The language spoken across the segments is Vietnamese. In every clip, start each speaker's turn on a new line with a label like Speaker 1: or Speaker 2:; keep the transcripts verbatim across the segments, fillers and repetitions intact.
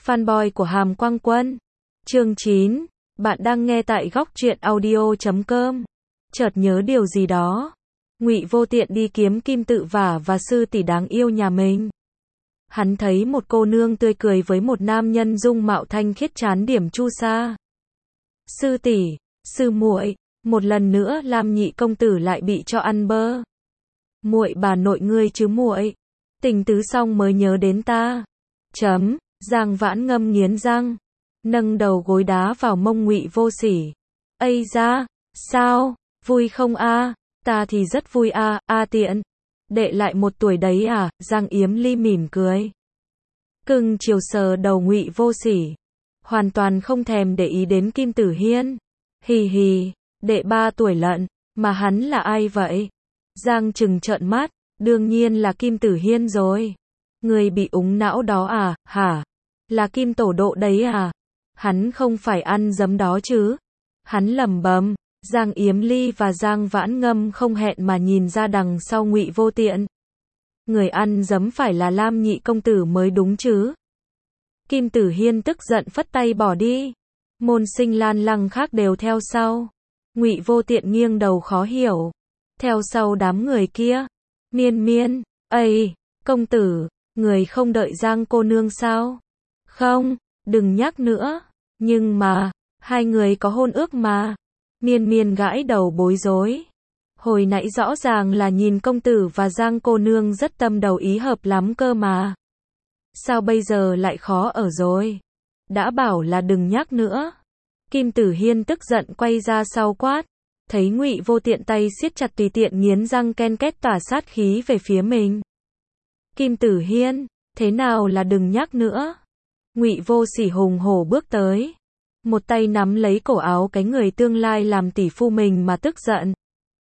Speaker 1: Fanboy của Hàm Quang Quân. Chương chín. Bạn đang nghe tại góc truyện audio chấm com. Chợt nhớ điều gì đó. Ngụy Vô Tiện đi kiếm Kim Tự Vả và sư tỷ đáng yêu nhà mình. Hắn thấy một cô nương tươi cười với một nam nhân dung mạo thanh khiết trán điểm chu sa. Sư tỷ, sư muội, một lần nữa Lam nhị công tử lại bị cho ăn bơ. Muội bà nội ngươi chứ muội. Tình tứ xong mới nhớ đến ta. Chấm. Giang Vãn Ngâm nghiến răng, nâng đầu gối đá vào mông Ngụy Vô Sỉ. Ây da, sao, vui không a? Ta thì rất vui a, a tiện. Đệ lại một tuổi đấy à? Giang Yếm Ly mỉm cười. Cưng chiều sờ đầu Ngụy Vô Sỉ, hoàn toàn không thèm để ý đến Kim Tử Hiên. Hì hì, đệ ba tuổi lận, mà hắn là ai vậy? Giang trừng trợn mắt, đương nhiên là Kim Tử Hiên rồi. Người bị úng não đó à, hả? Là Kim Tổ Độ đấy à? Hắn không phải ăn dấm đó chứ? Hắn lẩm bẩm. Giang Yếm Ly và Giang Vãn Ngâm không hẹn mà nhìn ra đằng sau Ngụy Vô Tiện. Người ăn dấm phải là Lam nhị công tử mới đúng chứ? Kim Tử Hiên tức giận phất tay bỏ đi. Môn sinh Lan Lăng khác đều theo sau. Ngụy Vô Tiện nghiêng đầu khó hiểu. Theo sau đám người kia. Miên miên, ây, công tử, người không đợi Giang cô nương sao? Không, đừng nhắc nữa. Nhưng mà, hai người có hôn ước mà. Miên miên gãi đầu bối rối. Hồi nãy rõ ràng là nhìn công tử và Giang cô nương rất tâm đầu ý hợp lắm cơ mà. Sao bây giờ lại khó ở rồi? Đã bảo là đừng nhắc nữa. Kim Tử Hiên tức giận quay ra sau quát. Thấy Ngụy Vô Tiện tay siết chặt tùy tiện nghiến răng ken két tỏa sát khí về phía mình. Kim Tử Hiên, thế nào là đừng nhắc nữa? Ngụy Vô Sỉ hùng hổ bước tới, một tay nắm lấy cổ áo cái người tương lai làm tỷ phu mình mà tức giận.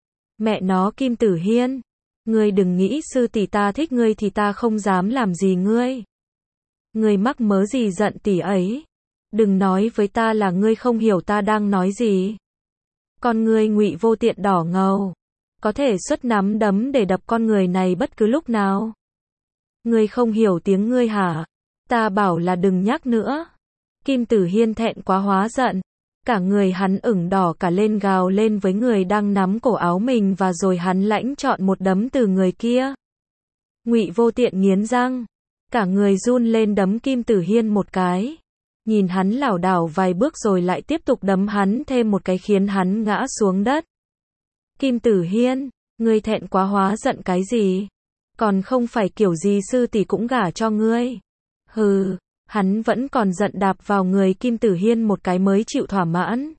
Speaker 1: Mẹ nó Kim Tử Hiên, ngươi đừng nghĩ sư tỷ ta thích ngươi thì ta không dám làm gì ngươi. Ngươi mắc mớ gì giận tỷ ấy? Đừng nói với ta là ngươi không hiểu ta đang nói gì. Con ngươi Ngụy Vô Tiện đỏ ngầu, có thể xuất nắm đấm để đập con người này bất cứ lúc nào. Ngươi không hiểu tiếng ngươi hả? Ta bảo là đừng nhắc nữa. Kim Tử Hiên thẹn quá hóa giận, cả người hắn ửng đỏ cả lên gào lên với người đang nắm cổ áo mình và rồi hắn lãnh chọn một đấm từ người kia. Ngụy Vô Tiện nghiến răng, cả người run lên đấm Kim Tử Hiên một cái. Nhìn hắn lảo đảo vài bước rồi lại tiếp tục đấm hắn thêm một cái khiến hắn ngã xuống đất. Kim Tử Hiên, ngươi thẹn quá hóa giận cái gì? Còn không phải kiểu gì sư tỷ cũng gả cho ngươi. Hừ, hắn vẫn còn giận đạp vào người Kim Tử Hiên một cái mới chịu thỏa mãn.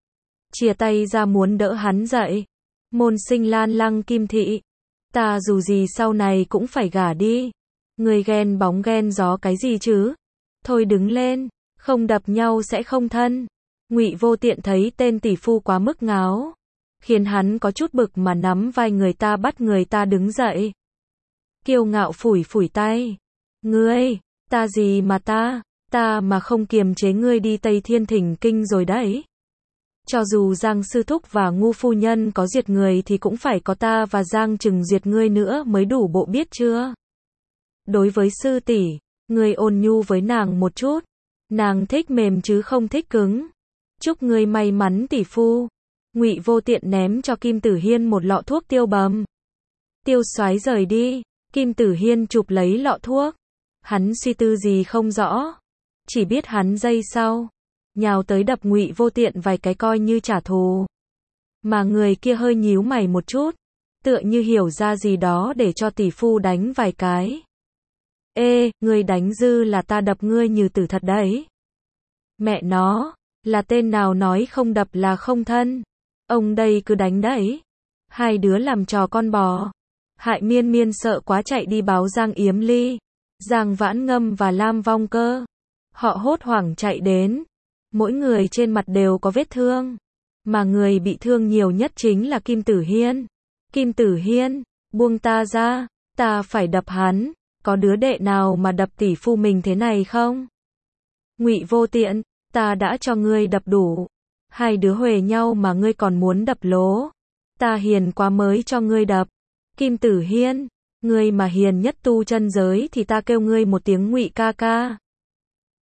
Speaker 1: Chia tay ra muốn đỡ hắn dậy. Môn sinh Lan Lăng Kim Thị, ta dù gì sau này cũng phải gả đi. Người ghen bóng ghen gió cái gì chứ? Thôi đứng lên, không đập nhau sẽ không thân. Ngụy Vô Tiện thấy tên tỷ phu quá mức ngáo, khiến hắn có chút bực mà nắm vai người ta bắt người ta đứng dậy. Kiêu ngạo phủi phủi tay. Ngươi, ta gì mà ta, ta mà không kiềm chế ngươi đi Tây Thiên Thỉnh Kinh rồi đấy. Cho dù Giang sư thúc và Ngu phu nhân có diệt người thì cũng phải có ta và Giang Trừng diệt ngươi nữa mới đủ bộ biết chưa? Đối với sư tỷ, ngươi ôn nhu với nàng một chút. Nàng thích mềm chứ không thích cứng. Chúc ngươi may mắn tỷ phu. Ngụy Vô Tiện ném cho Kim Tử Hiên một lọ thuốc tiêu bầm. Tiêu Soái rời đi. Kim Tử Hiên chụp lấy lọ thuốc. Hắn suy tư gì không rõ, chỉ biết hắn giây sau nhào tới đập Ngụy Vô Tiện vài cái coi như trả thù. Mà người kia hơi nhíu mày một chút, tựa như hiểu ra gì đó để cho tỷ phu đánh vài cái. Ê, ngươi đánh dư là ta đập ngươi như tử thật đấy. Mẹ nó, là tên nào nói không đập là không thân. Ông đây cứ đánh đấy. Hai đứa làm trò con bò. Hại Miên Miên sợ quá chạy đi báo Giang Yếm Ly, Giang Vãn Ngâm và Lam Vong Cơ. Họ hốt hoảng chạy đến. Mỗi người trên mặt đều có vết thương. Mà người bị thương nhiều nhất chính là Kim Tử Hiên. Kim Tử Hiên, buông ta ra, ta phải đập hắn. Có đứa đệ nào mà đập tỷ phu mình thế này không? Ngụy Vô Tiện, ta đã cho ngươi đập đủ. Hai đứa huề nhau mà ngươi còn muốn đập lố. Ta hiền quá mới cho ngươi đập. Kim Tử Hiên, ngươi mà hiền nhất tu chân giới thì ta kêu ngươi một tiếng Ngụy ca ca.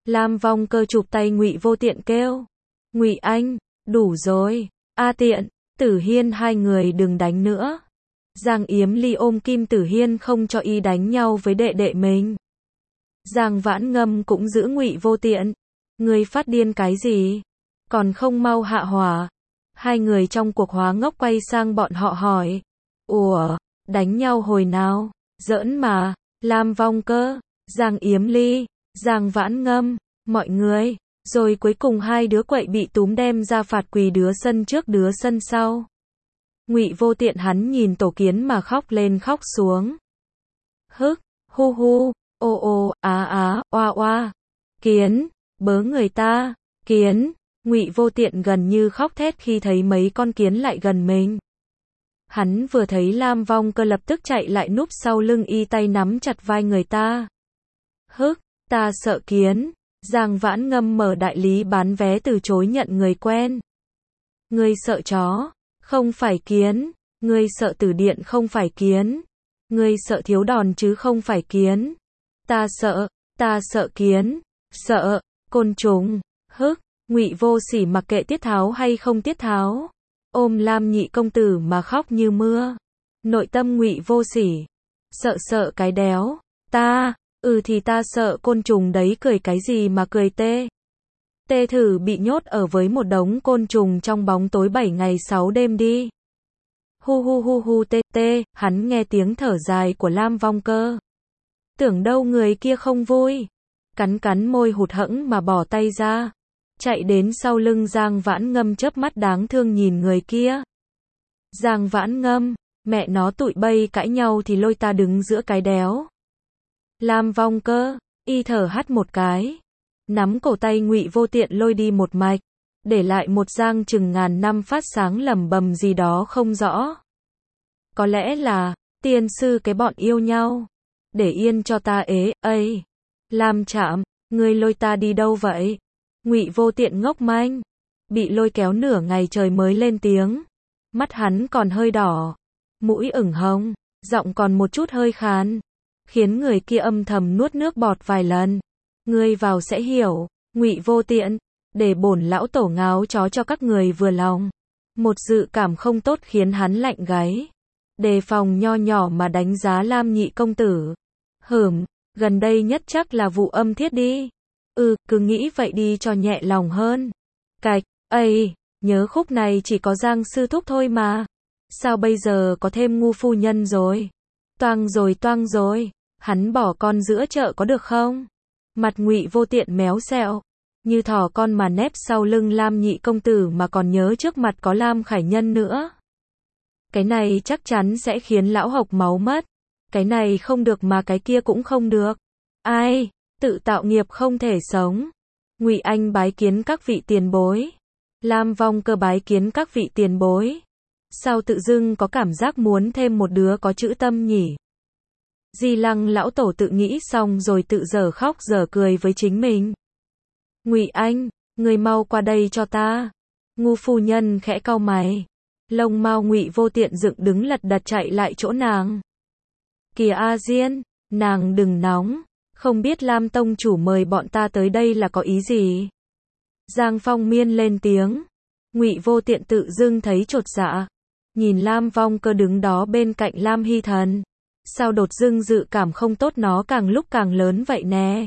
Speaker 1: Lam Vong Cơ chụp tay Ngụy Vô Tiện kêu. Ngụy anh, đủ rồi. A Tiện, Tử Hiên hai người đừng đánh nữa. Giang Yếm Ly ôm Kim Tử Hiên không cho y đánh nhau với đệ đệ mình. Giang Vãn Ngâm cũng giữ Ngụy Vô Tiện. Ngươi phát điên cái gì? Còn không mau hạ hỏa. Hai người trong cuộc hóa ngốc quay sang bọn họ hỏi. Ủa, đánh nhau hồi nào? Giỡn mà. Lam Vong Cơ, Giang Yếm Ly, Giang Vãn Ngâm, mọi người. Rồi cuối cùng hai đứa quậy bị túm đem ra phạt quỳ đứa sân trước đứa sân sau. Ngụy Vô Tiện hắn nhìn tổ kiến mà khóc lên khóc xuống. Hức, hu hu, ô ô, á á, oa oa. Kiến, bớ người ta, kiến. Ngụy Vô Tiện gần như khóc thét khi thấy mấy con kiến lại gần mình. Hắn vừa thấy Lam Vong Cơ lập tức chạy lại núp sau lưng y tay nắm chặt vai người ta. Hức, ta sợ kiến. Giang Vãn Ngâm mở đại lý bán vé từ chối nhận người quen. Ngươi sợ chó, không phải kiến. Ngươi sợ tử điện không phải kiến. Ngươi sợ thiếu đòn chứ không phải kiến. Ta sợ, ta sợ kiến. Sợ, côn trùng. Hức, Ngụy Vô Sỉ mặc kệ tiết tháo hay không tiết tháo. Ôm Lam nhị công tử mà khóc như mưa. Nội tâm Ngụy Vô Sỉ. Sợ sợ cái đéo. Ta, ừ thì ta sợ côn trùng đấy cười cái gì mà cười tê. Tê thử bị nhốt ở với một đống côn trùng trong bóng tối bảy ngày sáu đêm đi. Hu hu hu hu tê tê, hắn nghe tiếng thở dài của Lam Vong Cơ. Tưởng đâu người kia không vui. Cắn cắn môi hụt hẫng mà bỏ tay ra. Chạy đến sau lưng Giang Vãn Ngâm chớp mắt đáng thương nhìn người kia. Giang Vãn Ngâm, mẹ nó tụi bay cãi nhau thì lôi ta đứng giữa cái đéo. Lam Vong Cơ, y thở hắt một cái. Nắm cổ tay Ngụy Vô Tiện lôi đi một mạch. Để lại một Giang chừng ngàn năm phát sáng lẩm bẩm gì đó không rõ. Có lẽ là, tiên sư cái bọn yêu nhau. Để yên cho ta ế, ây. Lam Trạm, ngươi lôi ta đi đâu vậy? Ngụy Vô Tiện ngốc manh. Bị lôi kéo nửa ngày trời mới lên tiếng. Mắt hắn còn hơi đỏ. Mũi ửng hồng. Giọng còn một chút hơi khàn. Khiến người kia âm thầm nuốt nước bọt vài lần. Ngươi vào sẽ hiểu. Ngụy Vô Tiện. Để bổn lão tổ ngáo chó cho các người vừa lòng. Một dự cảm không tốt khiến hắn lạnh gáy. Đề phòng nho nhỏ mà đánh giá Lam nhị công tử. Hửm, gần đây nhất chắc là vụ âm thiết đi. Ừ, cứ nghĩ vậy đi cho nhẹ lòng hơn. Cạch, ây, nhớ khúc này chỉ có Giang sư thúc thôi mà. Sao bây giờ có thêm ngu phu nhân rồi? Toang rồi toang rồi, hắn bỏ con giữa chợ có được không? Mặt Ngụy Vô Tiện méo xẹo. Như thỏ con mà nép sau lưng Lam nhị công tử mà còn nhớ trước mặt có Lam Khải Nhân nữa. Cái này chắc chắn sẽ khiến lão hộc máu mất. Cái này không được mà cái kia cũng không được. Ai? Tự tạo nghiệp không thể sống. Ngụy Anh bái kiến các vị tiền bối. Lam Vong Cơ bái kiến các vị tiền bối. Sao tự dưng có cảm giác muốn thêm một đứa có chữ tâm nhỉ? Di Lăng lão tổ tự nghĩ xong rồi tự dở khóc dở cười với chính mình. Ngụy Anh, người mau qua đây cho ta. Ngu phu nhân khẽ cau mày. Lông mao Ngụy Vô Tiện dựng đứng lật đật chạy lại chỗ nàng. Kìa A Diên, nàng đừng nóng. Không biết Lam tông chủ mời bọn ta tới đây là có ý gì? Giang Phong Miên lên tiếng. Ngụy Vô Tiện tự dưng thấy chột dạ. Nhìn Lam Vong Cơ đứng đó bên cạnh Lam Hy Thần. Sao đột dưng dự cảm không tốt nó càng lúc càng lớn vậy nè?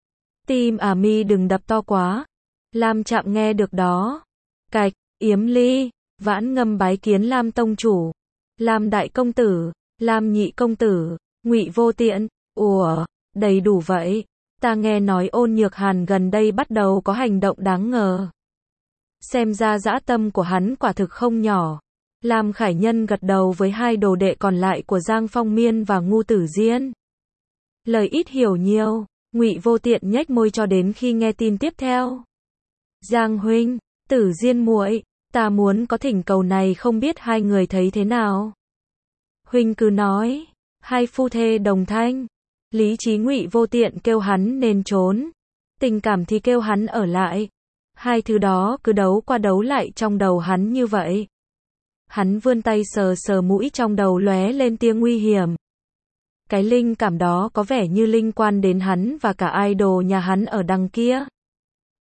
Speaker 1: Tim à mi đừng đập to quá. Lam Trạm nghe được đó. Cạch, Yếm Ly, Vãn Ngâm bái kiến Lam tông chủ. Lam đại công tử, Lam nhị công tử, Ngụy Vô Tiện. Ủa, đầy đủ vậy. Ta nghe nói Ôn Nhược Hàn gần đây bắt đầu có hành động đáng ngờ. Xem ra dã tâm của hắn quả thực không nhỏ. Lam Khải Nhân gật đầu với hai đồ đệ còn lại của Giang Phong Miên và Ngu Tử Diên. Lời ít hiểu nhiều, Ngụy Vô Tiện nhếch môi cho đến khi nghe tin tiếp theo. Giang huynh, Tử Diên muội, ta muốn có thỉnh cầu này không biết hai người thấy thế nào. Huynh cứ nói. Hai phu thê đồng thanh. Lý trí Ngụy Vô Tiện kêu hắn nên trốn. Tình cảm thì kêu hắn ở lại. Hai thứ đó cứ đấu qua đấu lại trong đầu hắn như vậy. Hắn vươn tay sờ sờ mũi trong đầu lóe lên tia nguy hiểm. Cái linh cảm đó có vẻ như linh quan đến hắn và cả idol nhà hắn ở đằng kia.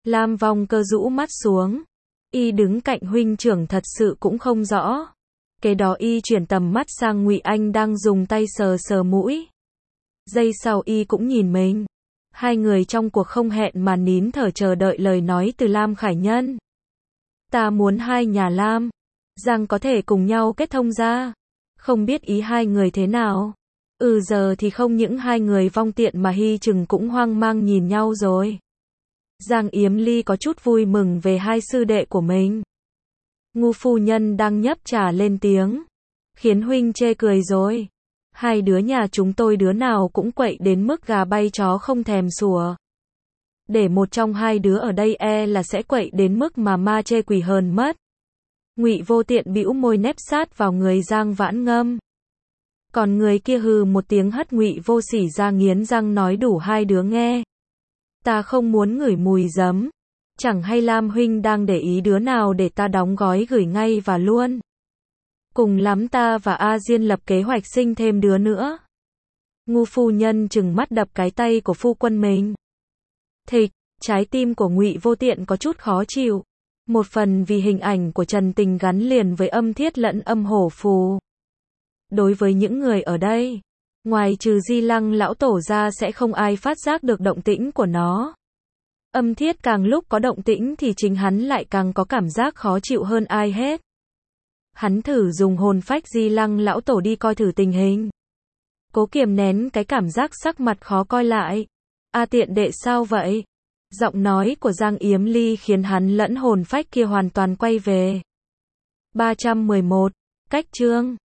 Speaker 1: Lam Vong Cơ rũ mắt xuống. Y đứng cạnh huynh trưởng thật sự cũng không rõ. Kế đó y chuyển tầm mắt sang Ngụy Anh đang dùng tay sờ sờ mũi. Giây sau y cũng nhìn mình. Hai người trong cuộc không hẹn mà nín thở chờ đợi lời nói từ Lam Khải Nhân. Ta muốn hai nhà Lam Giang có thể cùng nhau kết thông ra. Không biết ý hai người thế nào. Ừ giờ thì không những hai người Vong Tiện mà Hy Trừng cũng hoang mang nhìn nhau rồi. Giang Yếm Ly có chút vui mừng về hai sư đệ của mình. Ngu phu nhân đang nhấp trà lên tiếng. Khiến huynh chê cười rồi. Hai đứa nhà chúng tôi đứa nào cũng quậy đến mức gà bay chó không thèm sủa. Để một trong hai đứa ở đây e là sẽ quậy đến mức mà ma chê quỷ hờn mất. Ngụy Vô Tiện bĩu môi nép sát vào người Giang Vãn Ngâm. Còn người kia hừ một tiếng hất Ngụy Vô Sỉ ra nghiến răng nói đủ hai đứa nghe. Ta không muốn ngửi mùi giấm. Chẳng hay Lam huynh đang để ý đứa nào để ta đóng gói gửi ngay và luôn. Cùng lắm ta và A Diên lập kế hoạch sinh thêm đứa nữa. Ngu phu nhân trừng mắt đập cái tay của phu quân mình. Thịch, trái tim của Ngụy Vô Tiện có chút khó chịu. Một phần vì hình ảnh của Trần Tình gắn liền với âm thiết lẫn âm hổ phù. Đối với những người ở đây, ngoài trừ Di Lăng lão tổ ra sẽ không ai phát giác được động tĩnh của nó. Âm thiết càng lúc có động tĩnh thì chính hắn lại càng có cảm giác khó chịu hơn ai hết. Hắn thử dùng hồn phách Di Lăng lão tổ đi coi thử tình hình. Cố kiềm nén cái cảm giác sắc mặt khó coi lại. A Tiện đệ sao vậy? Giọng nói của Giang Yếm Ly khiến hắn lẫn hồn phách kia hoàn toàn quay về. ba trăm mười một. Cách chương